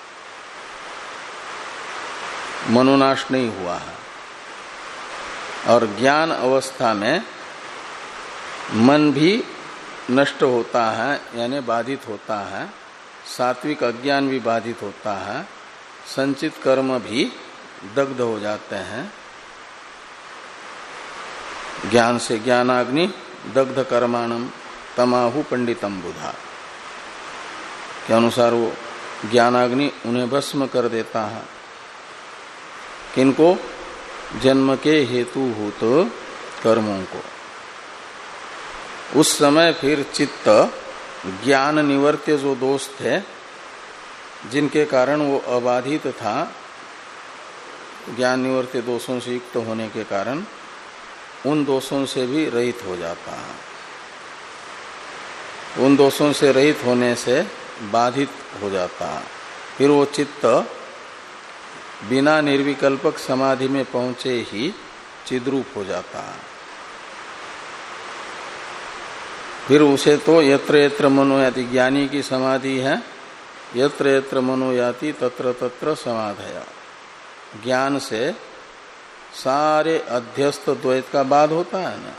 Speaker 1: मनोनाश नहीं हुआ है। और ज्ञान अवस्था में मन भी नष्ट होता है यानी बाधित होता है, सात्विक अज्ञान भी बाधित होता है, संचित कर्म भी दग्ध हो जाते हैं। ज्ञान से ज्ञानाग्नि दग्ध कर्माणम तमाहु पंडितम बुधा के अनुसार वो ज्ञानाग्नि उन्हें भस्म कर देता है। किनको? जन्म के हेतुभूत कर्मों को। उस समय फिर चित्त ज्ञान निवर्त्य जो दोष थे जिनके कारण वो अबाधित था, ज्ञान निवर्त्य दोषों से युक्त होने के कारण उन दोषों से भी रहित हो जाता है। उन दोषों से रहित होने से बाधित हो जाता है। फिर वो चित्त बिना निर्विकल्पक समाधि में पहुंचे ही चिद्रूप हो जाता है। फिर उसे तो यत्र यत्र मनोयाति, ज्ञानी की समाधि है यत्र यत्र मनोयाति तत्र तत्र समाधया। ज्ञान से सारे अध्यस्त द्वैत का बाध होता है ना,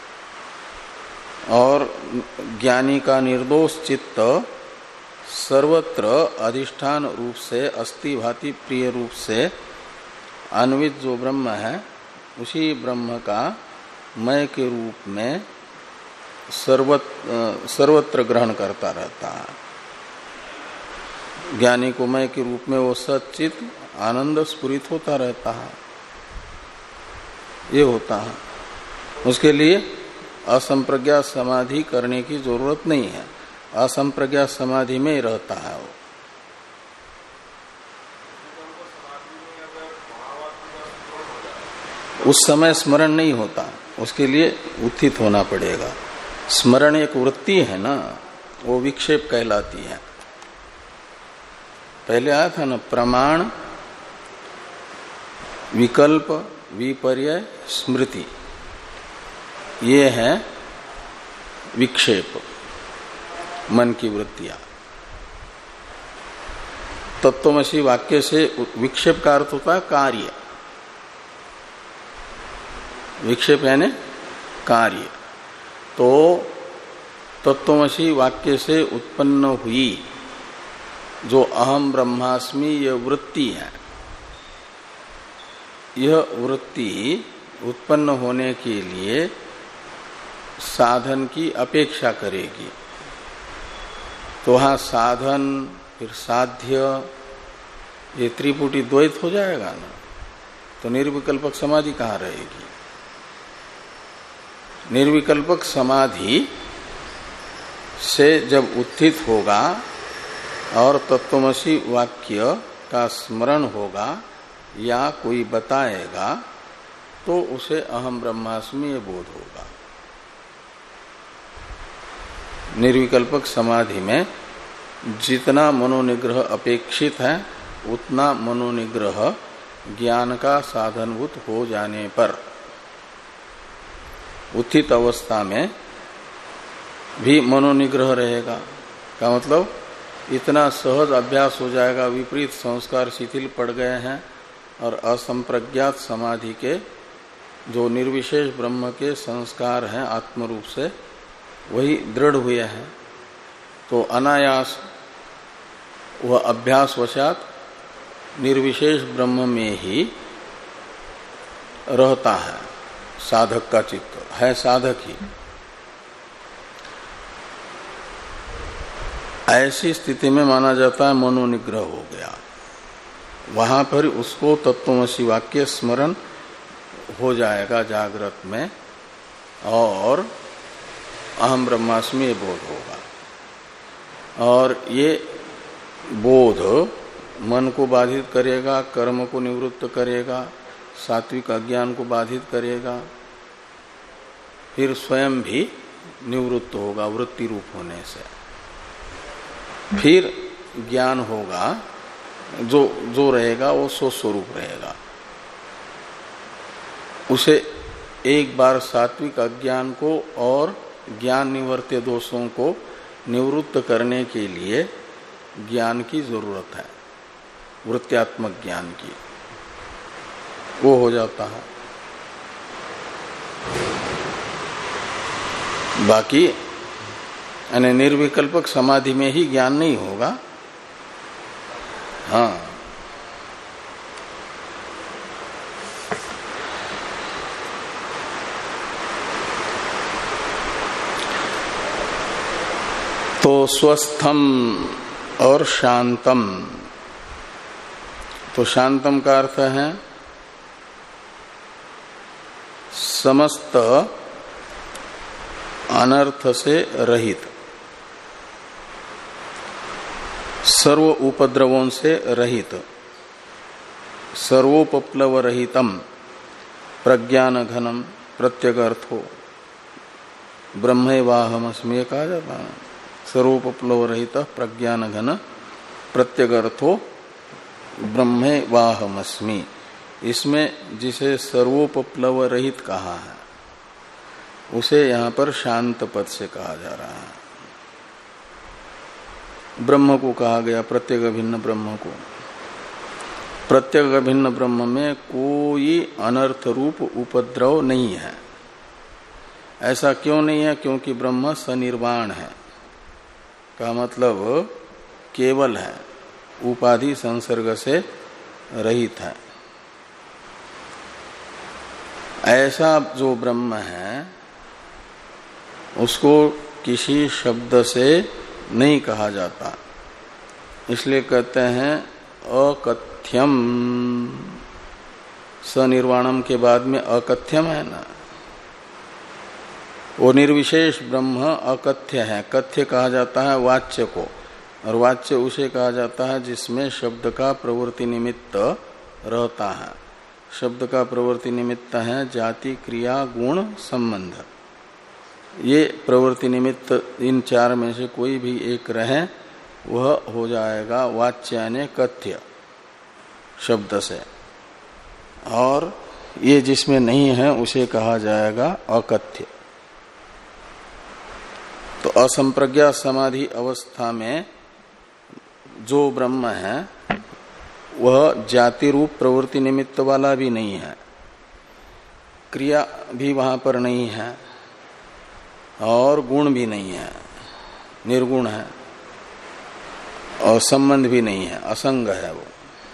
Speaker 1: और ज्ञानी का निर्दोष चित्त सर्वत्र अधिष्ठान रूप से अस्थि भाति प्रिय रूप से अन्वित जो ब्रह्म है उसी ब्रह्म का मय के रूप में सर्वत्र सर्वत्र ग्रहण करता रहता है। ज्ञानी को मय के रूप में वो सच्चित आनंद स्फुरित होता रहता है। ये होता है। उसके लिए असंप्रज्ञात समाधि करने की जरूरत नहीं है, असंप्रज्ञात समाधि में ही रहता है वो। उस समय स्मरण नहीं होता, उसके लिए उत्थित होना पड़ेगा। स्मरण एक वृत्ति है ना, वो विक्षेप कहलाती है। पहले आया था ना, प्रमाण विकल्प विपर्य स्मृति, ये है विक्षेप, मन की वृत्तियां। तत्वमसि वाक्य से विक्षेप का अर्थ होता है कार्य। विक्षेप यानी कार्य। तो तत्वमसि वाक्य से उत्पन्न हुई जो अहम ब्रह्मास्मि यह वृत्ति है, यह वृत्ति उत्पन्न होने के लिए साधन की अपेक्षा करेगी। तो वहां साधन फिर साध्य ये त्रिपुटी द्वैत हो जाएगा ना, तो निर्विकल्पक समाधि कहाँ रहेगी। निर्विकल्पक समाधि से जब उत्थित होगा और तत्वमसि वाक्य का स्मरण होगा या कोई बताएगा तो उसे अहम ब्रह्मास्मि ये बोध होगा। निर्विकल्पक समाधि में जितना मनोनिग्रह अपेक्षित है उतना मनोनिग्रह ज्ञान का साधनभूत हो जाने पर उत्थित अवस्था में भी मनोनिग्रह रहेगा। का मतलब इतना सहज अभ्यास हो जाएगा, विपरीत संस्कार शिथिल पड़ गए हैं और असंप्रज्ञात समाधि के जो निर्विशेष ब्रह्म के संस्कार हैं आत्मरूप से वही दृढ़ हुए हैं, तो अनायास वह अभ्यास वशात निर्विशेष ब्रह्म में ही रहता है। साधक का चित्त है साधक ही। ऐसी स्थिति में माना जाता है मनोनिग्रह हो गया। वहां पर उसको तत्वमसि वाक्य स्मरण हो जाएगा जागृत में और अहम ब्रह्मास्मि ये बोध होगा। और ये बोध मन को बाधित करेगा, कर्म को निवृत्त करेगा, सात्विक अज्ञान को बाधित करेगा, फिर स्वयं भी निवृत्त होगा वृत्ति रूप होने से। फिर ज्ञान होगा, जो जो रहेगा वो सो स्वरूप रहेगा। उसे एक बार सात्विक अज्ञान को और ज्ञान निवर्त्य दोषों को निवृत्त करने के लिए ज्ञान की जरूरत है, वृत्त्यात्मक ज्ञान की, वो हो जाता है। बाकी यानी निर्विकल्पक समाधि में ही ज्ञान नहीं होगा। हाँ, तो स्वस्थम और शांतम, तो शांतम का अर्थ है समस्त अनर्थ से रहित, सर्व उपद्रवों से रहित, सर्वोपप्लव रहितम प्रज्ञान घनम प्रत्यगर्थो ब्रह्मैवाहमस्मि कहा जाता है। सर्वोपप्लव रहित प्रज्ञान घन प्रत्यगर्थो ब्रह्मैवाहमस्मि। इसमें जिसे सर्वोपप्लव रहित कहा है उसे यहां पर शांत पद से कहा जा रहा है। ब्रह्म को कहा गया, प्रत्येक भिन्न ब्रह्म को। प्रत्येक भिन्न ब्रह्म में कोई अनर्थ रूप उपद्रव नहीं है। ऐसा क्यों नहीं है? क्योंकि ब्रह्म सनिर्वाण है, का मतलब केवल है, उपाधि संसर्ग से रहित है। ऐसा जो ब्रह्म है उसको किसी शब्द से नहीं कहा जाता, इसलिए कहते हैं अकथ्यम। सनिर्वाणम के बाद में अकथ्यम है ना, वो निर्विशेष ब्रह्म अकथ्य है। कथ्य कहा जाता है वाच्य को, और वाच्य उसे कहा जाता है जिसमें शब्द का प्रवृत्ति निमित्त रहता है। शब्द का प्रवृत्ति निमित्त है जाति, क्रिया, गुण, संबंध। ये प्रवृत्ति निमित्त इन चार में से कोई भी एक रहे वह हो जाएगा वाच्य यानी कथ्य शब्द से, और ये जिसमें नहीं है उसे कहा जाएगा अकथ्य। तो असंप्रज्ञा समाधि अवस्था में जो ब्रह्म है वह जाति रूप प्रवृत्ति निमित्त वाला भी नहीं है, क्रिया भी वहां पर नहीं है, और गुण भी नहीं है, निर्गुण है, और संबंध भी नहीं है, असंग है वो।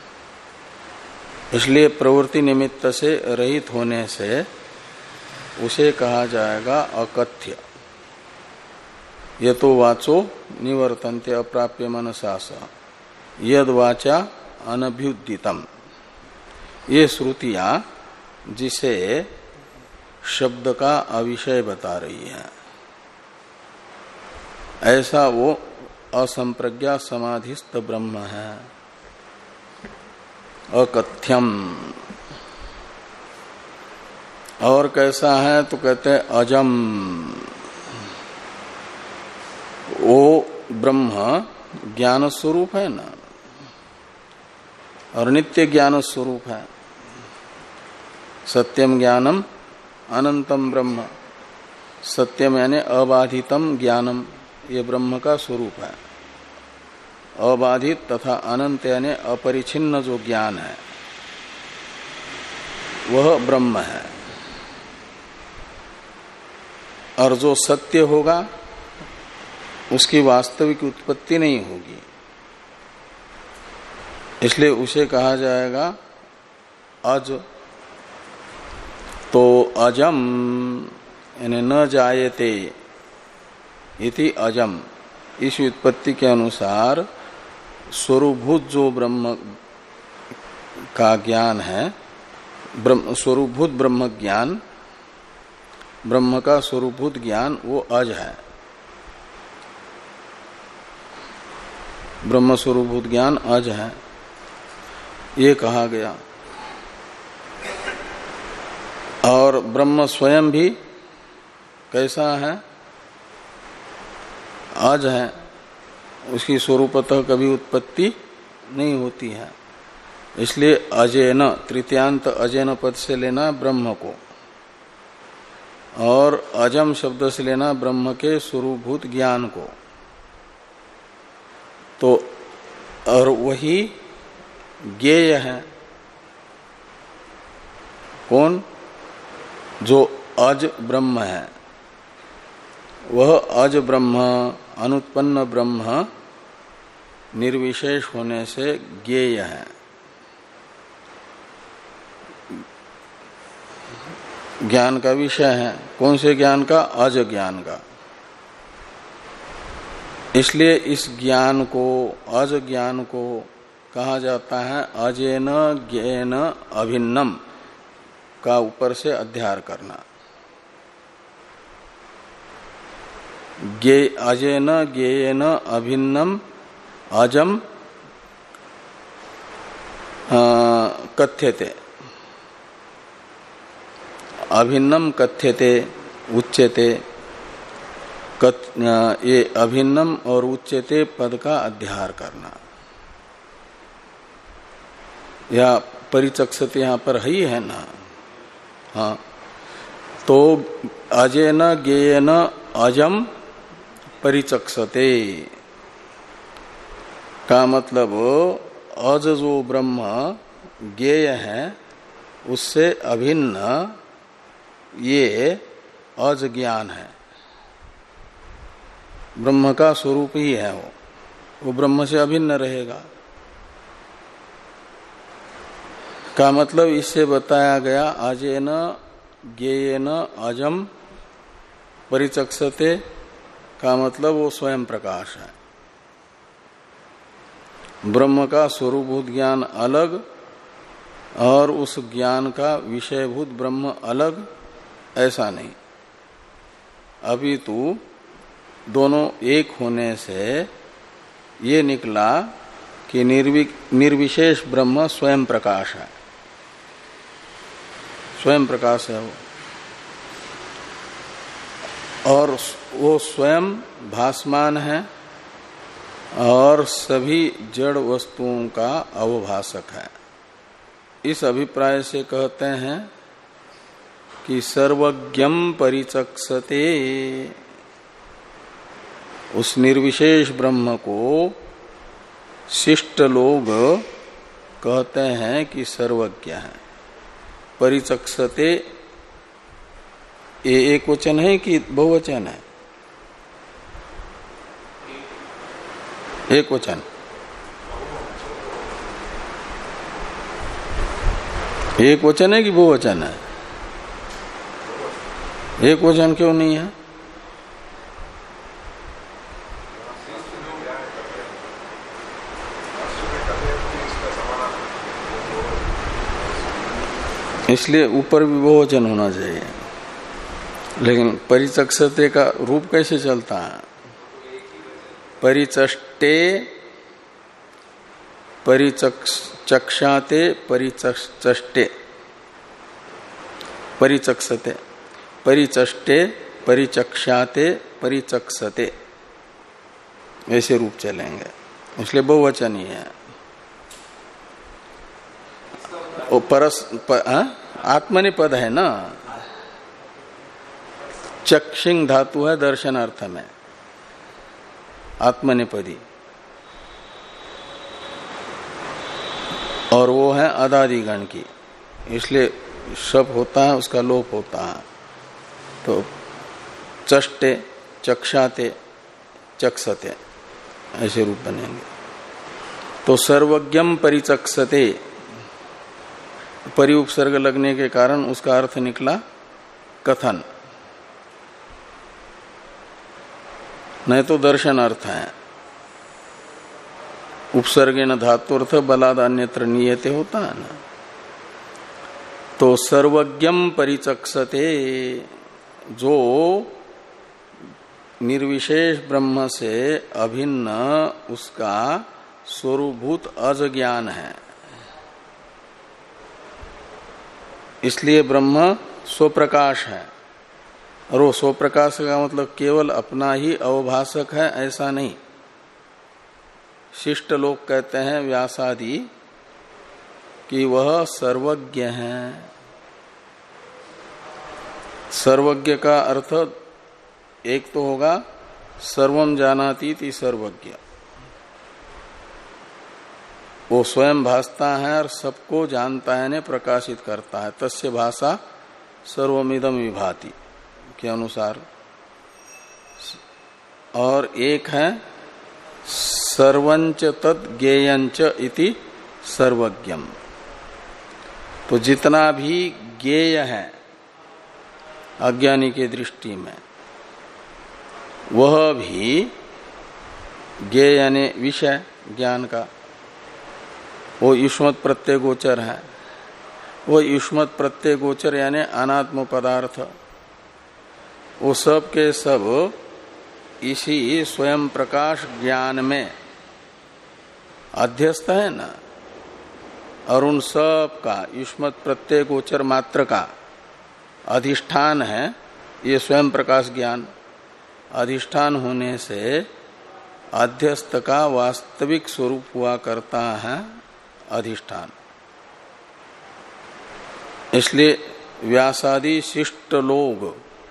Speaker 1: इसलिए प्रवृत्ति निमित्त से रहित होने से उसे कहा जाएगा अकथ्य। ये तो वाचो निवर्तन्ते अप्राप्य मनसा स यद वाचा अनभ्युदितम, ये श्रुतियां जिसे शब्द का अविषय बता रही है, ऐसा वो असंप्रज्ञा समाधिस्थ ब्रह्म है। अकथ्यम, और कैसा है तो कहते हैं अजम, वो ब्रह्म ज्ञान स्वरूप है ना, और नित्य ज्ञान स्वरूप है। सत्यम ज्ञानम अनंतम ब्रह्म, सत्यम यानी अबाधितम ज्ञानम, ये ब्रह्म का स्वरूप है। अबाधित तथा अनंत यानी अपरिछिन्न जो ज्ञान है वह ब्रह्म है। और जो सत्य होगा उसकी वास्तविक उत्पत्ति नहीं होगी, इसलिए उसे कहा जाएगा अज। तो अजम यानी न जायते इति अजम, इस उत्पत्ति के अनुसार स्वरूभूत जो ब्रह्म का ज्ञान है, ब्रह्म स्वरूभूत ब्रह्म ज्ञान, ब्रह्म का स्वरूभूत ज्ञान वो अज है। ब्रह्म स्वरूभूत ज्ञान अज है, ये कहा गया। और ब्रह्म स्वयं भी कैसा है? अज है, उसकी स्वरूपतः कभी उत्पत्ति नहीं होती है। इसलिए अजेन, तृतीयांत अजेन पद से लेना ब्रह्म को, और अजम शब्द से लेना ब्रह्म के स्वरूपभूत ज्ञान को। तो और वही ज्ञेय है। कौन? जो अज ब्रह्म है, वह अज ब्रह्म, अनुत्पन्न ब्रह्म निर्विशेष होने से ज्ञेय है। ज्ञान का विषय है। कौन से ज्ञान का? अज ज्ञान का। इसलिए इस ज्ञान को, अज ज्ञान को कहा जाता है अजेन ज्ञेन अभिन्नम का ऊपर से अध्यार करना। ज्ञे अजेन ज्ञेन अभिन्नम अजम कथ्यते, अभिन्नम कथ्यते उच्यते। कथ, ये अभिन्नम और उच्यते पद का अध्यार करना, या परिचक्षते यहाँ पर ही है ना। हाँ, तो अजेन ज्ञेयन अजम परिचक्षते का मतलब अज जो ब्रह्म ज्ञेय है उससे अभिन्न ये अज ज्ञान है। ब्रह्म का स्वरूप ही है वो, वो ब्रह्म से अभिन्न रहेगा का मतलब इससे बताया गया अजेन ज्ञेयन अजम परिचक्षते का मतलब वो स्वयं प्रकाश है। ब्रह्म का स्वरूपभूत ज्ञान अलग और उस ज्ञान का विषयभूत ब्रह्म अलग, ऐसा नहीं। अभी तो दोनों एक होने से ये निकला कि निर्वि, निर्विशेष ब्रह्म स्वयं प्रकाश है, स्वयं प्रकाश है वो, और वो स्वयं भासमान है और सभी जड़ वस्तुओं का अवभाषक है। इस अभिप्राय से कहते हैं कि सर्वज्ञम परिचक्षते, उस निर्विशेष ब्रह्म को शिष्ट लोग कहते हैं कि सर्वज्ञ है। परिचक्षते ये एक वचन है कि बहुवचन है? एक वचन। एक वचन है कि बहुवचन है? एक वचन क्यों नहीं है? इसलिए ऊपर भी बहुवचन होना चाहिए। लेकिन परिचक्षते का रूप कैसे चलता है? परिचष्टे परिचक्षाते परिचष्टे परिचक्षते परिचष्टे परिचक्षाते परिचक्षते ऐसे रूप चलेंगे, इसलिए बहुवचन ही है। वो परस प, आत्मनि पद है ना, चक्षिंग धातु है दर्शन अर्थ में, आत्मनिपदी, और वो है अदादिगण की, इसलिए शप होता है उसका लोप होता है। तो चष्टे चक्षाते चक्षते ऐसे रूप बनेंगे। तो सर्वज्ञम परिचक्षते, परि उपसर्ग लगने के कारण उसका अर्थ निकला कथन, नहीं तो दर्शन अर्थ है। उपसर्गेन धातुर्थ बलाद अन्यत्र नियते होता है ना। तो सर्वज्ञम परिचक्षते, जो निर्विशेष ब्रह्म से अभिन्न उसका स्वरूभूत अज ज्ञान है, इसलिए ब्रह्म स्वप्रकाश है। और वो स्वप्रकाश का मतलब केवल अपना ही अवभाषक है ऐसा नहीं। शिष्ट लोग कहते हैं व्यासादि कि वह सर्वज्ञ है। सर्वज्ञ का अर्थ एक तो होगा सर्वम जानातीति सर्वज्ञ, वो स्वयं भासता है और सबको जानता है ने प्रकाशित करता है, तस्य भाषा सर्वमिदम विभाति के अनुसार। और एक है सर्वंच तद ज्ञेयंच इति सर्वज्ञम, तो जितना भी ज्ञेय है अज्ञानी के दृष्टि में वह भी ज्ञेय यानी विषय ज्ञान का, वो युष्मत् प्रत्यय गोचर है। वो युष्मत् प्रत्यय गोचर यानी अनात्म पदार्थ, वो सब के सब इसी स्वयं प्रकाश ज्ञान में अध्यस्त है ना। और उन सब का युष्मत् प्रत्यय गोचर मात्र का अधिष्ठान है ये स्वयं प्रकाश ज्ञान। अधिष्ठान होने से अध्यस्त का वास्तविक स्वरूप हुआ करता है अधिष्ठान। इसलिए व्यासादि शिष्ट लोग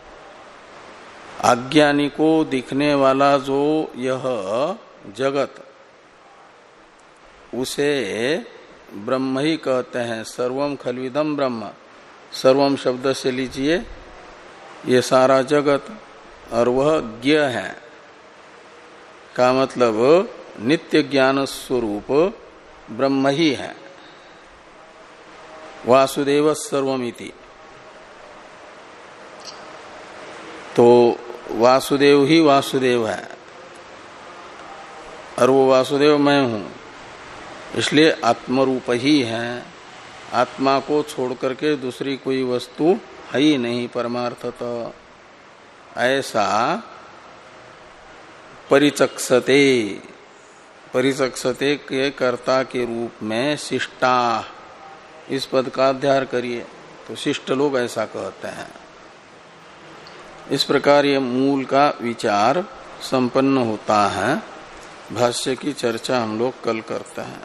Speaker 1: अज्ञानी को दिखने वाला जो यह जगत उसे ब्रह्म ही कहते हैं। सर्वम खल्विदम ब्रह्म, सर्वम शब्द से लीजिए ये सारा जगत, और वह ज्ञ है का मतलब नित्य ज्ञान स्वरूप ब्रह्म ही है। वासुदेव सर्वमिति, तो वासुदेव ही वासुदेव है और वो वासुदेव मैं हूं, इसलिए आत्मरूप ही है। आत्मा को छोड़ करके दूसरी कोई वस्तु है ही नहीं परमार्थतः। ऐसा परिचक्षते, परिचक्षते के कर्ता के रूप में शिष्टा इस पद का अध्ययन करिए तो शिष्ट लोग ऐसा कहते हैं। इस प्रकार ये मूल का विचार संपन्न होता है। भाष्य की चर्चा हम लोग कल करते हैं।